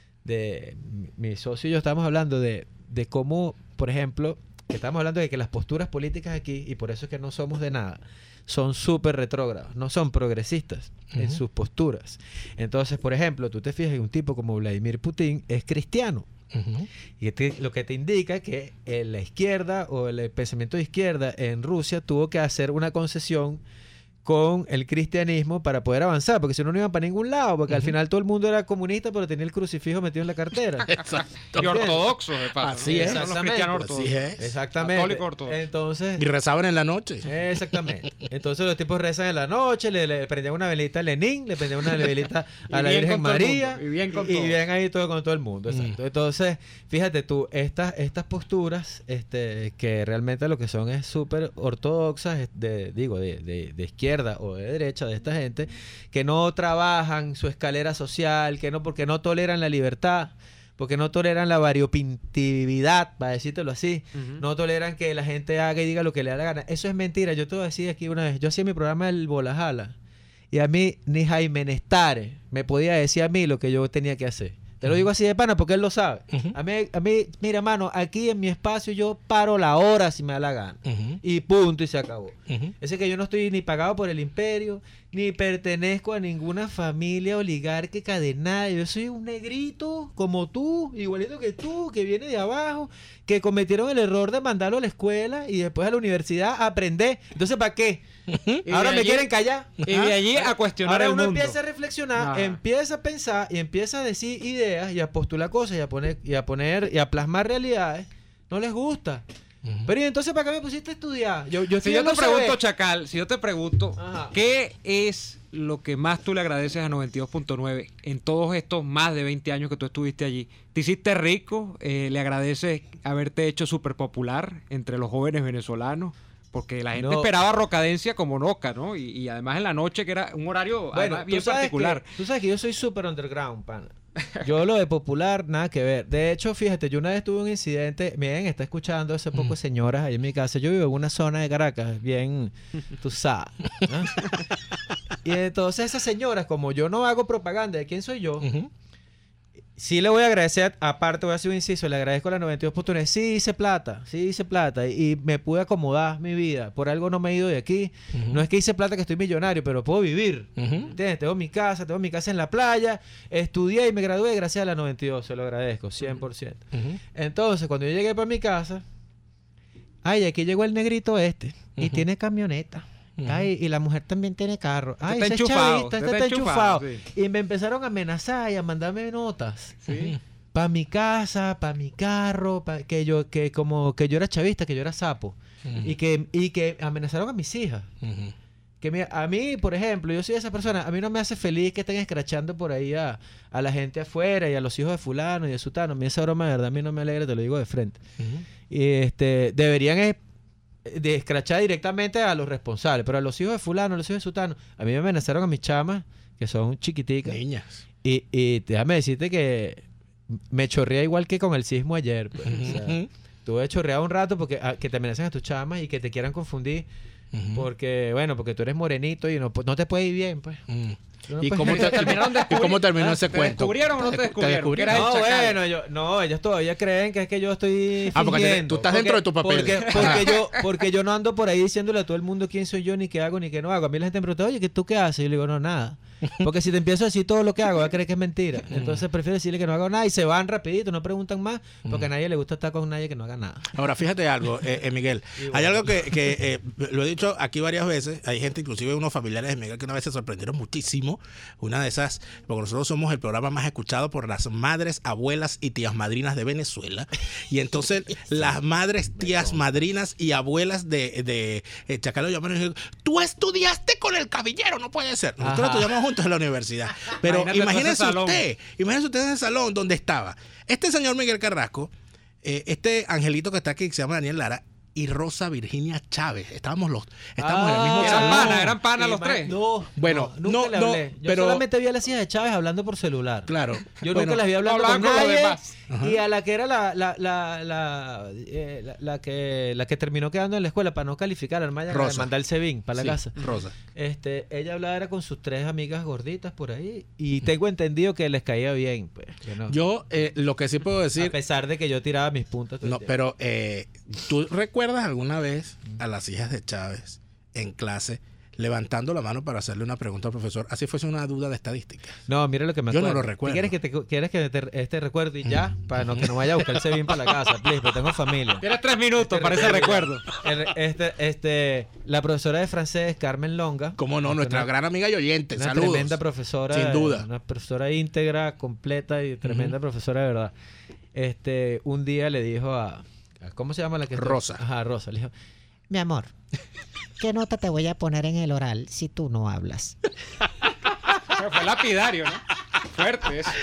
de mi socio y yo estábamos hablando de, de cómo, por ejemplo, que estamos hablando de que las posturas políticas aquí, y por eso es que no somos de nada, son súper retrógrados, no son progresistas uh-huh. en sus posturas. Entonces, por ejemplo, tú te fijas que un tipo como Vladimir Putin es cristiano. Uh-huh. Y te, lo que te indica que eh, la izquierda o el pensamiento de izquierda en Rusia tuvo que hacer una concesión con el cristianismo para poder avanzar, porque si no, no iban para ningún lado, porque uh-huh. al final todo el mundo era comunista, pero tenía el crucifijo metido en la cartera. Exacto. Y ortodoxos, de paso. Así ¿no? es. Los cristianos ortodoxos. Así es. Exactamente. Católico ortodoxo. Entonces, y rezaban en la noche. Exactamente. Entonces los tipos rezan en la noche, le, le prendían una velita a Lenin, le prendían una velita a la Virgen María, y bien con y todo. bien ahí todo con todo el mundo. Exacto. Mm. Entonces, fíjate tú, estas, estas posturas, este, que realmente lo que son es súper ortodoxas, de, digo, de, de, de izquierda o de derecha, de esta gente que no trabajan su escalera social, que no, porque no toleran la libertad, porque no toleran la variopintividad, para decírtelo así, uh-huh. no toleran que la gente haga y diga lo que le da la gana. Eso es mentira. Yo te voy a decir aquí una vez, yo hacía mi programa El Bolajala y a mí ni Jaime Nestare me podía decir a mí lo que yo tenía que hacer. Te lo digo así de pana porque él lo sabe. Uh-huh. A mí, a mí, mira, mano, aquí en mi espacio yo paro la hora si me da la gana. Uh-huh. Y punto, y se acabó. Uh-huh. Es que yo no estoy ni pagado por el imperio, ni pertenezco a ninguna familia oligárquica de nada. Yo soy un negrito como tú, igualito que tú, que viene de abajo, que cometieron el error de mandarlo a la escuela y después a la universidad a aprender. Entonces, ¿para qué? Ahora me allí, quieren callar. Y de allí a cuestionar Ahora el uno mundo. empieza a reflexionar, Ajá. empieza a pensar y empieza a decir ideas y a postular cosas y a poner y a poner y a plasmar realidades. No les gusta. Uh-huh. Pero ¿y entonces para qué me pusiste a estudiar? Yo, yo si yo te pregunto, saber. Chacal, si yo te pregunto, Ajá. ¿qué es lo que más tú le agradeces a noventa y dos punto nueve en todos estos más de veinte años que tú estuviste allí? ¿Te hiciste rico? Eh, ¿Le agradeces haberte hecho súper popular entre los jóvenes venezolanos? Porque la gente no. esperaba Rocadencia como Noca, ¿no? Y, y además en la noche, que era un horario bueno, además, bien tú particular. Que, tú sabes que yo soy súper underground, pana. Yo lo de popular, nada que ver. De hecho, fíjate, yo una vez tuve un incidente. Miren, está escuchando hace poco mm. señoras ahí en mi casa. Yo vivo en una zona de Caracas, bien, tú sabes, ¿no? Y entonces esas señoras, como yo no hago propaganda de quién soy yo, uh-huh. sí le voy a agradecer, aparte voy a hacer un inciso, le agradezco a la noventa y dos punto nueve. Sí hice plata, sí hice plata y, y me pude acomodar mi vida. Por algo no me he ido de aquí. Uh-huh. No es que hice plata que estoy millonario, pero puedo vivir. Uh-huh. ¿Entiendes? Tengo mi casa, tengo mi casa en la playa, estudié y me gradué gracias a la noventa y dos. Se lo agradezco, cien por ciento. Uh-huh. Entonces, cuando yo llegué para mi casa, ay, aquí llegó el negrito este uh-huh. y tiene camioneta. Ay, y la mujer también tiene carro. Ay, está ese es enchufado, chavista, usted este está está enchufado. enchufado, Y me empezaron a amenazar y a mandarme notas. Sí. Para mi casa, para mi carro, pa que yo que como que yo era chavista, que yo era sapo. Ujú. Y que y que amenazaron a mis hijas. Ujú. Que me- a mí, por ejemplo, yo soy esa persona, a mí no me hace feliz que estén escrachando por ahí a, a la gente afuera y a los hijos de fulano y de sutano. A mí esa broma de verdad a mí no me alegra, te lo digo de frente. Ujú. Y este, deberían es- de escrachar directamente a los responsables, pero a los hijos de fulano, a los hijos de sutano, a mí me amenazaron a mis chamas, que son chiquiticas. Niñas. Y, y déjame decirte que me chorrea igual que con el sismo ayer. Pues. O sea, Ujú. tuve chorreado un rato porque ah, que te amenacen a tus chamas y que te quieran confundir Ujú. porque, bueno, porque tú eres morenito y no, no te puede ir bien, pues. Ujú. Tú no ¿Y puedes- cómo, te- terminaron de ¿Y cómo terminó ese ¿Te cuento? descubrieron o no te descubrieron? ¿Que eras el No, chacal? bueno, yo, no, ellos todavía creen que es que yo estoy Ah, porque te- fingiendo. tú estás dentro de tu papel. Porque, Ajá. porque yo, porque yo no ando por ahí diciéndole a todo el mundo quién soy yo, ni qué hago, ni qué no hago. A mí la gente me pregunta, oye, ¿qué tú qué haces? Y yo le digo, no, nada. Porque si te empiezo a decir todo lo que hago, va a creer que es mentira. Entonces prefiero decirle que no hago nada y se van rapidito, no preguntan más, porque a nadie le gusta estar con nadie que no haga nada. Ahora, fíjate algo, eh, eh, Miguel. Hay algo que, que eh, lo he dicho aquí varias veces. Hay gente, inclusive unos familiares de Miguel, que una vez se sorprendieron muchísimo. Una de esas, porque nosotros somos el programa más escuchado por las madres, abuelas y tías madrinas de Venezuela. Y entonces las madres, tías madrinas y abuelas de, de eh, Chacal lo llamaron y dijeron, tú estudiaste con el caballero, no puede ser. Nosotros Ajá. estudiamos juntos en la universidad. Pero Imagínate tú ese imagínense salón. usted, imagínense usted en el salón donde estaba este señor Miguel Carrasco, eh, este angelito que está aquí, que se llama Daniel Lara, y Rosa Virginia Chávez. Estábamos los, estábamos en el mismo Ah, Eran salón. panas, eran panas los Ima- tres. No, Bueno, no, nunca no, le no, hablé. Yo pero- solamente vi a las hijas de Chávez hablando por celular. Claro. Yo Bueno, nunca las vi hablando hablaban con con los nadie. demás. Y a la que era la, la, la, la, eh, la, la que, la que terminó quedando en la escuela para no calificar, al Maya, Rosa. mandar el SEBIN para la sí, casa. Rosa. Este, ella hablaba era con sus tres amigas gorditas por ahí y tengo entendido que les caía bien, pues. Que no. Yo eh, lo que sí puedo a decir, pesar de que yo tiraba mis puntos. todo el no, tiempo. pero eh, ¿tú recuerdas alguna vez a las hijas de Chávez en clase levantando la mano para hacerle una pregunta al profesor, así fuese una duda de estadística? No, mira lo que me Yo no acuerdo. lo recuerdo. ¿Quieres que te, quieres que te este recuerdo y ya? Para no, que no vaya a buscar el SEBIN para la casa, please, porque tengo familia. Tienes tres minutos para ese recuerdo. El- este, este, la profesora de francés, Carmen Longa. ¿Cómo no? Nuestra una, gran amiga y oyente. una Saludos. tremenda profesora. Sin duda. Una profesora íntegra, completa y tremenda profesora de verdad. Este, un día le dijo a... a- ¿Cómo se llama la que está? Rosa. Ajá, Rosa. Le dijo, Mi amor, ¿qué nota te voy a poner en el oral si tú no hablas? Pero fue lapidario, ¿no? Fuerte eso.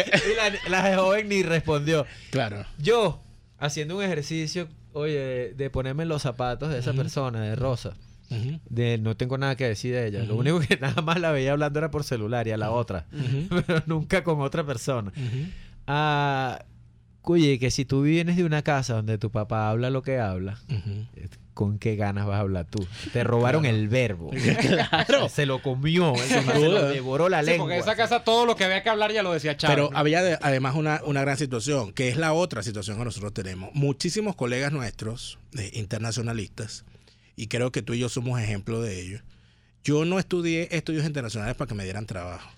y la, la joven ni respondió. Claro. Yo, haciendo un ejercicio, oye, de, de ponerme en los zapatos de esa persona, de Rosa. Ujú. De, no tengo nada que decir de ella. Lo único que nada más la veía hablando era por celular y a la otra. Pero nunca con otra persona. Ujú. Ah, oye, que si tú vienes de una casa donde tu papá habla lo que habla, Ujú. ¿con qué ganas vas a hablar tú? Te robaron el verbo. Claro. Se lo comió. Se, Sin se lo duda. devoró la Sí, lengua. porque en esa casa todo lo que había que hablar ya lo decía Chávez. Pero ¿no? había de- además una, una gran situación, que es la otra situación que nosotros tenemos. Muchísimos colegas nuestros, eh, internacionalistas, y creo que tú y yo somos ejemplo de ello. Yo no estudié estudios internacionales para que me dieran trabajo.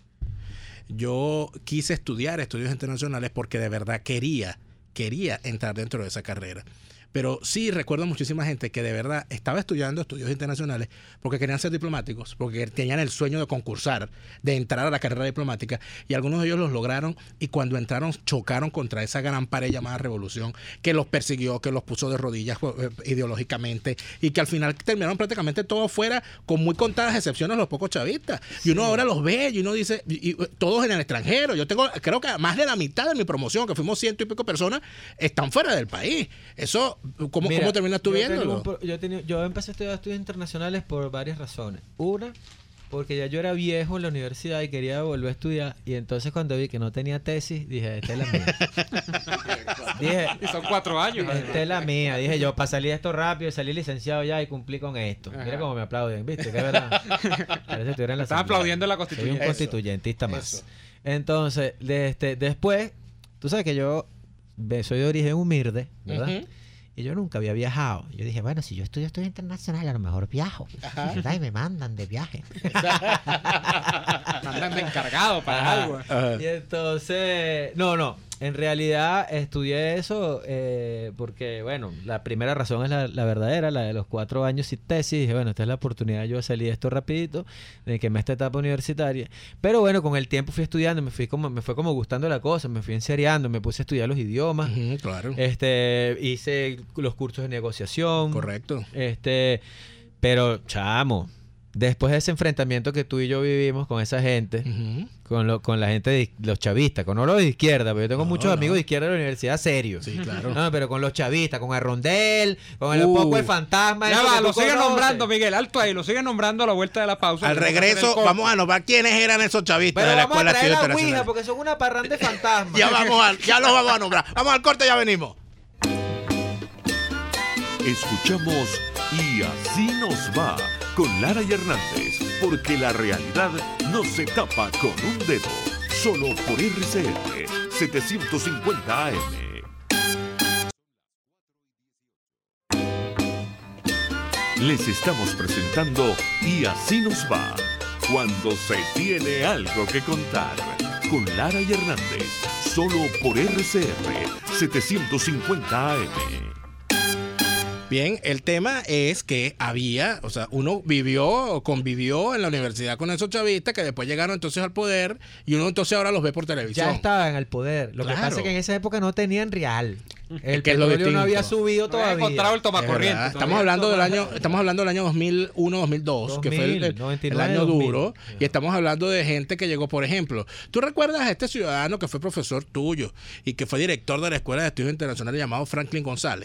Yo quise estudiar estudios internacionales porque de verdad quería, quería entrar dentro de esa carrera. Pero sí recuerdo muchísima gente que de verdad estaba estudiando estudios internacionales porque querían ser diplomáticos, porque tenían el sueño de concursar, de entrar a la carrera diplomática, y algunos de ellos los lograron, y cuando entraron chocaron contra esa gran pared llamada revolución que los persiguió, que los puso de rodillas eh, ideológicamente, y que al final terminaron prácticamente todos fuera, con muy contadas excepciones los pocos chavistas. Y uno ahora los ve y uno dice, y, y, todos en el extranjero. Yo tengo, creo que más de la mitad de mi promoción, que fuimos ciento y pico personas, están fuera del país. Eso, ¿cómo, Mira, ¿cómo terminas tú yo tengo viéndolo? un pro- yo, tenía- yo empecé a estudiar estudios internacionales por varias razones. Una, porque ya yo era viejo en la universidad y quería volver a estudiar. Y entonces cuando vi que no tenía tesis, dije, esta es la mía. dije, Y son cuatro años. ¿no? esta es la mía. Dije yo, para salir esto rápido, salí licenciado ya y cumplí con esto. Mira Ajá. cómo me aplauden, ¿viste? Que es verdad. Parece que estuviera en la Estás asamblea. aplaudiendo la Soy un constituyente. constituyentista más. Eso. Entonces, de este, después, tú sabes que yo ve- soy de origen humilde, ¿verdad? Ujú. Y yo nunca había viajado. Yo dije, bueno, si yo estudio estudios internacionales, a lo mejor viajo, ¿verdad? Y me mandan de viaje. Mandan de encargado para Ajá. algo. Ajá. Y entonces, no, no. En realidad estudié eso eh, porque, bueno, la primera razón es la, la verdadera, la de los cuatro años sin tesis. Dije, bueno, esta es la oportunidad yo de salir de esto rapidito, de que me esta etapa universitaria. Pero bueno, con el tiempo fui estudiando, me fui como me fue como gustando la cosa, me fui enseriando, me puse a estudiar los idiomas. Uh-huh, claro. Este, hice los cursos de negociación. Correcto. Este, pero, chamo, después de ese enfrentamiento que tú y yo vivimos con esa gente, Uh-huh. con, lo, con la gente de los chavistas, con no los de izquierda, porque yo tengo No, muchos no. amigos de izquierda de la universidad serios. Sí, claro. No, pero con los chavistas, con Arrondel, con el Uh. poco de fantasma. Ya eso va, que lo tú sigue conoces. nombrando, Miguel. Alto ahí, lo sigue nombrando a la vuelta de la pausa. Al que vamos a hacer el regreso, corte. vamos a nombrar quiénes eran esos chavistas Pero de la vamos a Escuela de traer Estudios la Ouija, Internacionales. porque son una parranda de fantasmas. Ya, vamos a, ya los vamos a nombrar. Vamos al corte, ya venimos. Escuchamos Y así nos va con Lara y Hernández, porque la realidad no se tapa con un dedo, solo por R C R setecientos cincuenta A M. Les estamos presentando Y así nos va, cuando se tiene algo que contar, con Lara y Hernández, solo por R C R setecientos cincuenta A M. Bien, el tema es que había, o sea, uno vivió o convivió en la universidad con esos chavistas que después llegaron entonces al poder y uno entonces ahora los ve por televisión. Ya estaban al poder. Lo Claro. que pasa es que en esa época no tenían real. El que es lo petróleo distinto. no había subido No había todavía. encontrado el Es tomacorriente. verdad. Estamos todavía. hablando del año, estamos hablando del año dos mil uno dos mil dos, que fue el, el- noventa y el nueve, año dos mil. duro, y estamos hablando de gente que llegó, por ejemplo, ¿tú recuerdas a este ciudadano que fue profesor tuyo y que fue director de la Escuela de Estudios Internacionales llamado Franklin González?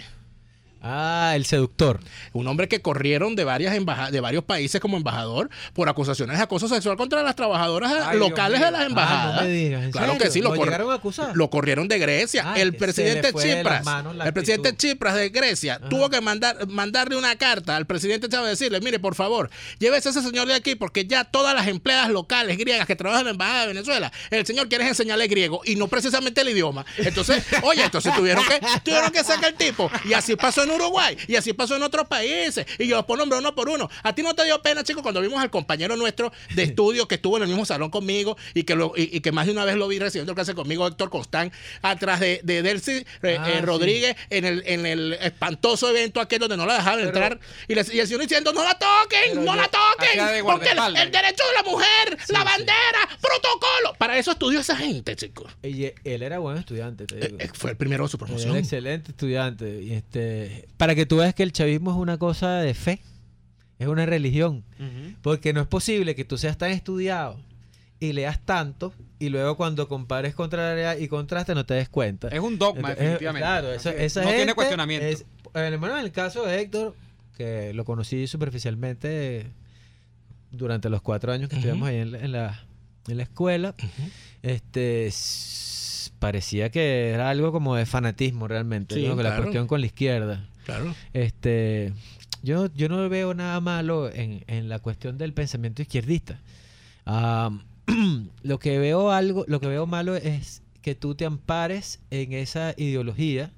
Ah, el seductor. Un hombre que corrieron de varias embaja- de varios países como embajador por acusaciones de acoso sexual contra las trabajadoras Ay, Dios locales mío. de las embajadas. Ah, no me digas, ¿en claro serio? que sí, lo, ¿Lo cor- llegaron a acusar? lo corrieron de Grecia. Ay, el que presidente se le fue de las Tsipras, manos la el presidente actitud. Tsipras de Grecia Ajá. tuvo que mandar mandarle una carta al presidente Chávez, decirle, mire, por favor, llévese a ese señor de aquí porque ya todas las empleadas locales griegas que trabajan en la embajada de Venezuela, el señor quiere enseñarle griego y no precisamente el idioma. Entonces, oye, entonces tuvieron que tuvieron que sacar el tipo y así pasó en Uruguay y así pasó en otros países y yo los pongo uno por uno. ¿A ti no te dio pena, chico, cuando vimos al compañero nuestro de estudio que estuvo en el mismo salón conmigo y que lo, y, y que más de una vez lo vi recibiendo clase conmigo, Héctor Costán, atrás de, de Delcy eh, Ah, eh, sí. Rodríguez en el, en el espantoso evento aquel donde no la dejaban Pero- entrar y, le- y el señor diciendo no la toquen, Pero no yo- la toquen, hacía de porque el, guardaespaldas. el derecho de la mujer, Sí, la sí. bandera, protocolo. Para eso estudió esa gente, chicos. Y él era buen estudiante, te digo. Eh, eh, Fue el primero de su Él promoción. era excelente estudiante. Y este, para que tú veas que el chavismo es una cosa de fe. Es una religión. Ujú. Porque no es posible que tú seas tan estudiado y leas tanto y luego cuando compares contra la realidad y contraste no te des cuenta. Es un dogma, Entonces, definitivamente. Claro, esa, Así es. esa no tiene gente cuestionamiento. es- al menos en el caso de Héctor, que lo conocí superficialmente durante los cuatro años que Ujú. estuvimos ahí en la, en la, en la escuela, Ujú. este s- parecía que era algo como de fanatismo realmente, Sí, ¿no? Que la claro. cuestión con la izquierda. Claro. Este, yo, yo no veo nada malo en, en la cuestión del pensamiento izquierdista. Am, lo que veo algo, lo que veo malo es que tú te ampares en esa ideología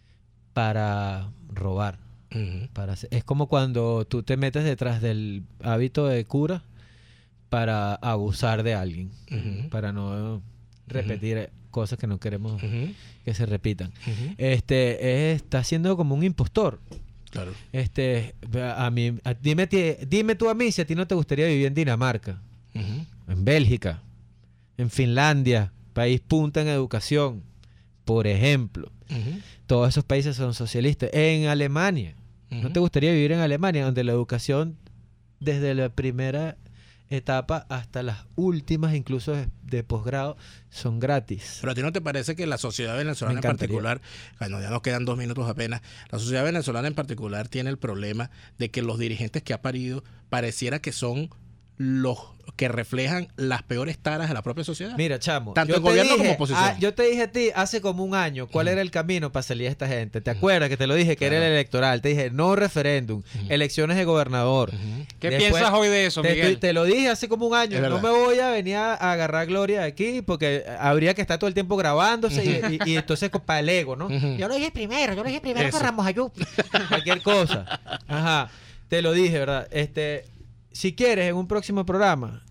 para robar. Ujú. Para hacer- es como cuando tú te metes detrás del hábito de cura para abusar de alguien, Ujú. para no repetir cosas que no queremos Ujú. que se repitan. Ujú. Este, es- está siendo como un impostor. Claro. Este, a mí, a- dime, ti- dime tú a mí si a ti no te gustaría vivir en Dinamarca, Ujú. en Bélgica, en Finlandia, país punta en educación, por ejemplo. Ujú. Todos esos países son socialistas. En Alemania, ¿no Ujú. te gustaría vivir en Alemania, donde la educación desde la primera etapa hasta las últimas, incluso de, de posgrado, son gratis? Pero a ti no te parece que la sociedad venezolana Me en encantaría. particular, bueno, ya nos quedan dos minutos apenas, la sociedad venezolana en particular tiene el problema de que los dirigentes que ha parido pareciera que son los que reflejan las peores taras de la propia sociedad? Mira, chamo, Tanto yo en te gobierno dije- como oposición. ah, yo te dije a ti hace como un año cuál era el camino para salir a esta gente. ¿Te acuerdas que te lo dije? Que era Claro. el electoral. Te dije, no referéndum, elecciones de gobernador. Ujú. ¿Qué Después- piensas hoy de eso, Te, Miguel? te- te lo dije hace como un año. Es No verdad. me voy a venir a, a agarrar gloria de aquí porque habría que estar todo el tiempo grabándose y, y- y entonces para el ego, ¿no? Ujú. Yo lo dije primero, yo lo dije primero Eso. con Ramos Ayú. Cualquier cosa. Ajá. Te lo dije, ¿verdad? Este, si quieres, en un próximo programa,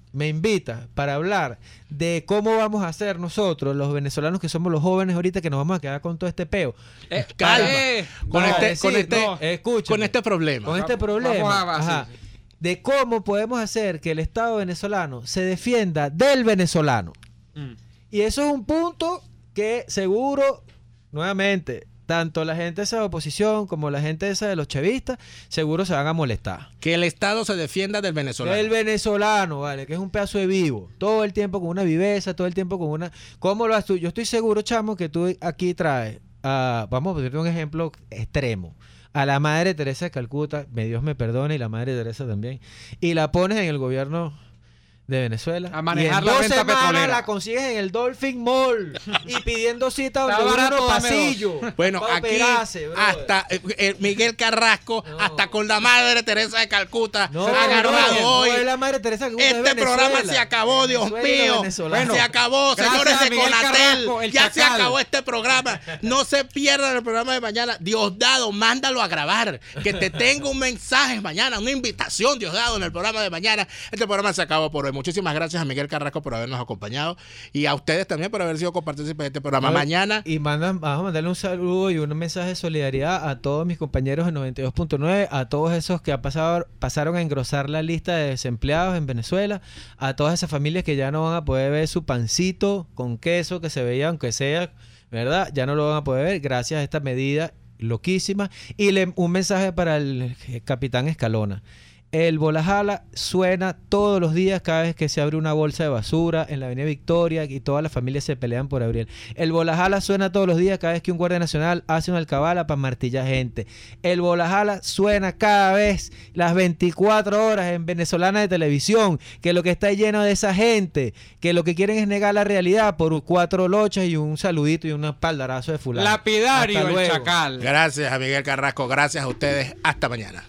me invita para hablar de cómo vamos a hacer nosotros, los venezolanos que somos los jóvenes ahorita, que nos vamos a quedar con todo este peo. Eh, Calma. eh, Con no, este, decir, con este, no, escúchame. con este problema. Con este Vamos problema. a- Ajá. sí, sí. De cómo podemos hacer que el Estado venezolano se defienda del venezolano. Mm. Y eso es un punto que seguro, nuevamente, tanto la gente esa de oposición como la gente esa de los chavistas, seguro se van a molestar. Que el Estado se defienda del venezolano. El venezolano, vale, que es un pedazo de vivo. Todo el tiempo con una viveza, todo el tiempo con una... ¿Cómo lo haces tú? Yo estoy seguro, chamo, que tú aquí traes, a, vamos a poner un ejemplo extremo, a la Madre Teresa de Calcuta, me Dios me perdone, y la Madre Teresa también, y la pones en el gobierno de Venezuela. A manejar y en la dos venta semanas petrolera. la consigues en el Dolphin Mall y pidiendo cita Está donde barato, uno dame pasillo. Bueno, Pa' aquí operarse, brother. hasta eh, eh, Miguel Carrasco, No. hasta con la Madre Teresa de Calcuta, No, ha agarrado no, hoy. no es la Madre Teresa de Calcuta, es Este Venezuela. programa se acabó, Dios Venezuela y los mío. venezolanos. se acabó, gracias señores a de Miguel Conatel. Carrasco, el Ya se chacal. acabó este programa. No se pierdan el programa de mañana. Diosdado, mándalo a grabar. Que te tengo un mensaje mañana, una invitación, Diosdado, en el programa de mañana. Este programa se acabó por hoy. Muchísimas gracias a Miguel Carrasco por habernos acompañado y a ustedes también por haber sido copartícipes de este programa. No, Mañana. Y mandan, vamos a mandarle un saludo y un mensaje de solidaridad a todos mis compañeros de noventa y dos punto nueve, a todos esos que ha pasado, pasaron a engrosar la lista de desempleados en Venezuela, a todas esas familias que ya no van a poder ver su pancito con queso que se veía, aunque sea, ¿verdad? Ya no lo van a poder ver gracias a esta medida loquísima. Y le, un mensaje para el eh, capitán Escalona. El Bolajala suena todos los días cada vez que se abre una bolsa de basura en la Avenida Victoria y todas las familias se pelean por abrir. El Bolajala suena todos los días cada vez que un guardia nacional hace una alcabala para martillar gente. El Bolajala suena cada vez las veinticuatro horas en Venezolana de Televisión, que lo que está lleno de esa gente, que lo que quieren es negar la realidad por cuatro lochas y un saludito y un espaldarazo de fulano. Lapidario, Hasta el luego. chacal. Gracias a Miguel Carrasco, gracias a ustedes. Hasta mañana.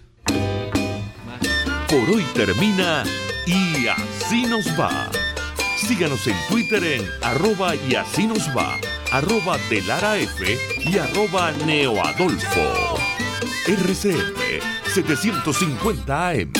Por hoy termina Y Así Nos Va. Síganos en Twitter en arroba y así nos va, arroba Delara F y arroba Neoadolfo. R C F setecientos cincuenta A M.